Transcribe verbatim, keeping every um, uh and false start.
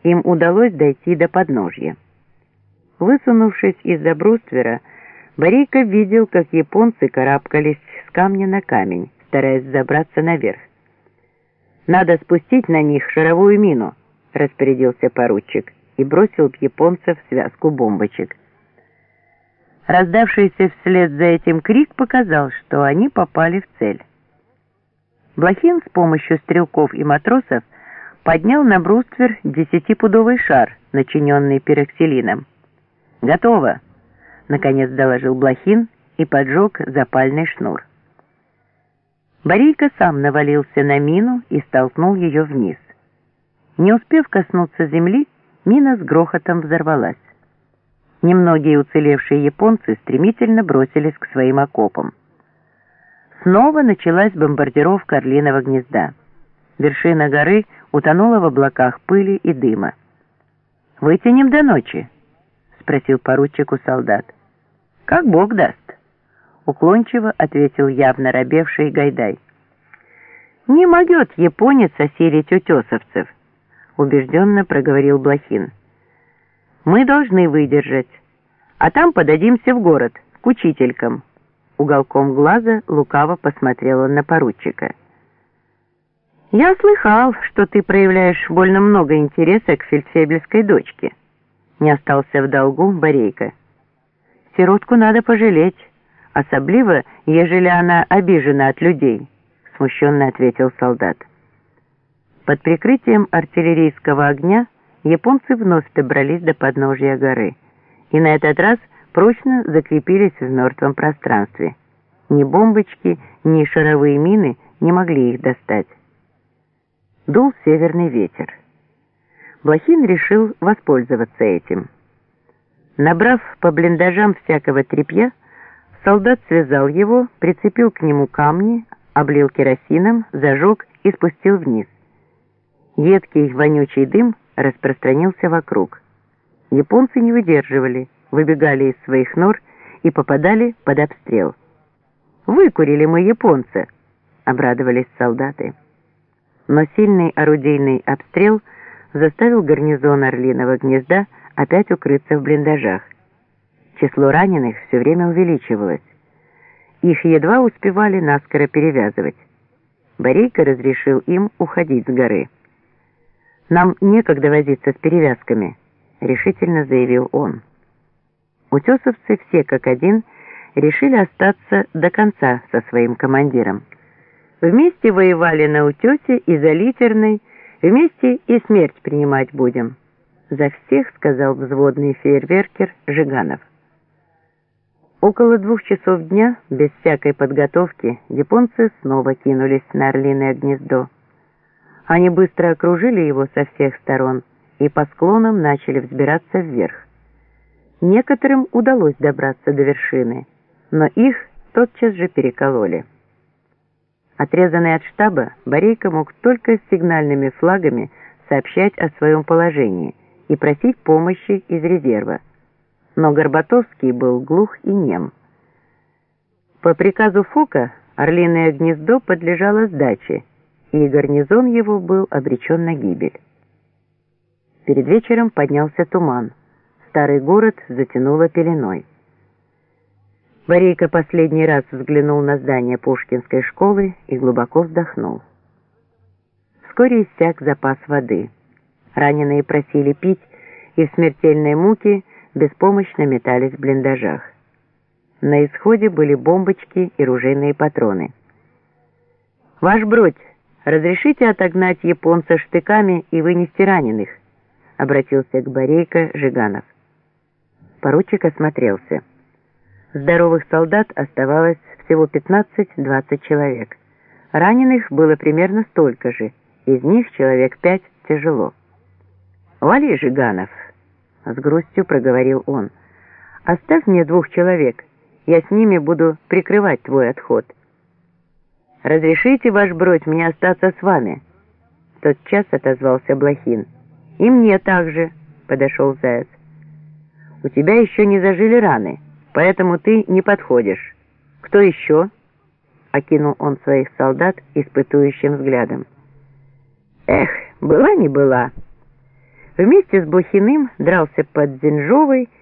им удалось дойти до подножья. Высунувшись из-за бруствера, Борейко видел, как японцы карабкались с камня на камень, стараясь забраться наверх. «Надо спустить на них шаровую мину», — распорядился поручик и бросил в японцев связку бомбочек. Раздавшийся вслед за этим крик показал, что они попали в цель. Блохин с помощью стрелков и матросов поднял на бруствер десятипудовый шар, начиненный пероксилином. «Готово!» — наконец доложил Блохин и поджег запальный шнур. Борейко сам навалился на мину и столкнул ее вниз. Не успев коснуться земли, мина с грохотом взорвалась. Немногие уцелевшие японцы стремительно бросились к своим окопам. Снова началась бомбардировка Орлиного гнезда. Вершина горы утонула в облаках пыли и дыма. «Вытянем до ночи?» — спросил поручик у солдат. «Как Бог даст», — уклончиво ответил явно робевший Гайдай. «Не могет японец осилить утесовцев», — убежденно проговорил Блохин. «Мы должны выдержать, а там подадимся в город, к учителькам». Уголком глаза лукаво посмотрел он на поручика. «Я слыхал, что ты проявляешь больно много интереса к фельдфебельской дочке», — не остался в долгу Борейко. «Сиротку надо пожалеть, особливо, ежели она обижена от людей», — смущенно ответил солдат. Под прикрытием артиллерийского огня японцы вновь добрались до подножия горы и на этот раз прочно закрепились в мертвом пространстве. Ни бомбочки, ни шаровые мины не могли их достать. Дул северный ветер. Блохин решил воспользоваться этим. Набрав по блиндажам всякого тряпья, солдат связал его, прицепил к нему камни, облил керосином, зажег и спустил вниз. Едкий вонючий дым распространился вокруг. Японцы не выдерживали, выбегали из своих нор и попадали под обстрел. «Выкурили мы японца!» — обрадовались солдаты. Но сильный орудийный обстрел заставил гарнизон Орлиного гнезда опять укрыться в блиндажах. Число раненых все время увеличивалось. Их едва успевали наскоро перевязывать. Борейко разрешил им уходить с горы. «Нам некогда возиться с перевязками», — решительно заявил он. Утесовцы все как один решили остаться до конца со своим командиром. Вместе воевали на утесе и за Литерной, вместе и смерть принимать будем. За всех, сказал взводный фейерверкер Жиганов. Около двух часов дня, без всякой подготовки, японцы снова кинулись на Орлиное гнездо. Они быстро окружили его со всех сторон и по склонам начали взбираться вверх. Некоторым удалось добраться до вершины, но их тотчас же перекололи. Отрезанный от штаба, Борейко мог только с сигнальными флагами сообщать о своем положении и просить помощи из резерва. Но Горбатовский был глух и нем. По приказу Фока Орлиное гнездо подлежало сдаче, и гарнизон его был обречен на гибель. Перед вечером поднялся туман. Старый город затянуло пеленой. Борейко последний раз взглянул на здание Пушкинской школы и глубоко вздохнул. Вскоре иссяк запас воды. Раненые просили пить, и в смертельной муке беспомощно метались в блиндажах. На исходе были бомбочки и ружейные патроны. «Ваш бродь, разрешите отогнать японца штыками и вынести раненых?» — обратился к Борейко Жиганов. Поручик осмотрелся. Здоровых солдат оставалось всего пятнадцать-двадцать человек. Раненых было примерно столько же, из них человек пять тяжело. «Вали, Жиганов!» — с грустью проговорил он. «Оставь мне двух человек, я с ними буду прикрывать твой отход». «Разрешите, ваш бродь, мне остаться с вами?» Тотчас отозвался Блохин. «И мне также», — подошел Заяц. «У тебя еще не зажили раны, поэтому ты не подходишь. Кто еще?» — окинул он своих солдат испытующим взглядом. «Эх, была не была. Вместе с Блохиным дрался под Зинжовой